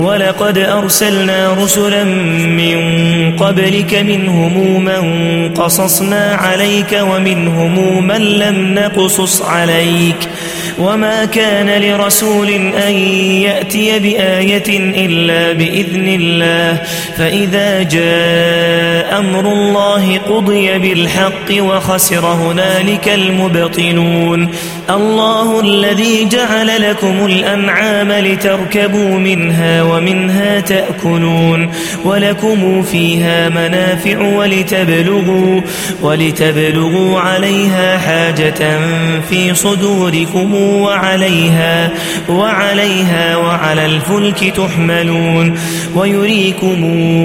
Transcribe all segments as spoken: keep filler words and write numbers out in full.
ولقد أرسلنا رسلا من قبلك منهم من قصصنا عليك ومنهم من لم نقصص عليك وما كان لرسول أن يأتي بآية إلا بإذن الله فإذا جاء أمر الله قضي بالحق وخسر هنالك المبطلون الله الذي جعل لكم الأنعام لتركبوا منها ومنها تأكلون ولكم فيها منافع ولتبلغوا, ولتبلغوا عليها حاجة في صدوركم وعليها, وعليها وعلى الفلك تحملون ويريكم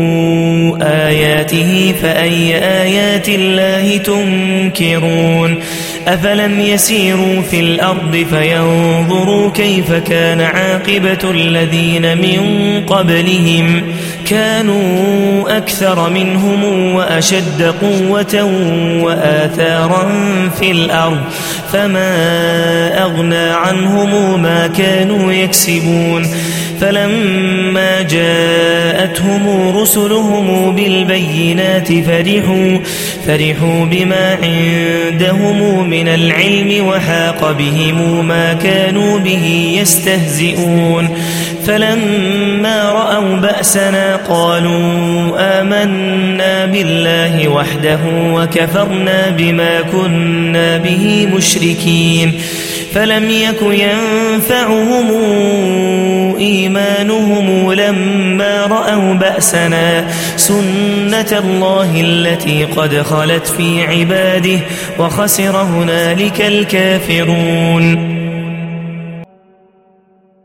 آياته فأي آيات الله تنكرون أفلم يسيروا في الأرض فينظروا كيف كان عاقبة الذين من قبلهم كانوا أكثر منهم وأشد قوة وآثارا في الأرض فما أغنى عنهم ما كانوا يكسبون فلما جاءتهم رسلهم بالبينات فرحوا, فرحوا بما عندهم من العلم وحاق بهم ما كانوا به يستهزئون فلما رأوا بأسنا قالوا آمنا بالله وحده وكفرنا بما كنا به مشركين فلم يك ينفعهم إيمانهم لما رأوا بأسنا سنة الله التي قد خلت في عباده وخسر هنالك الكافرون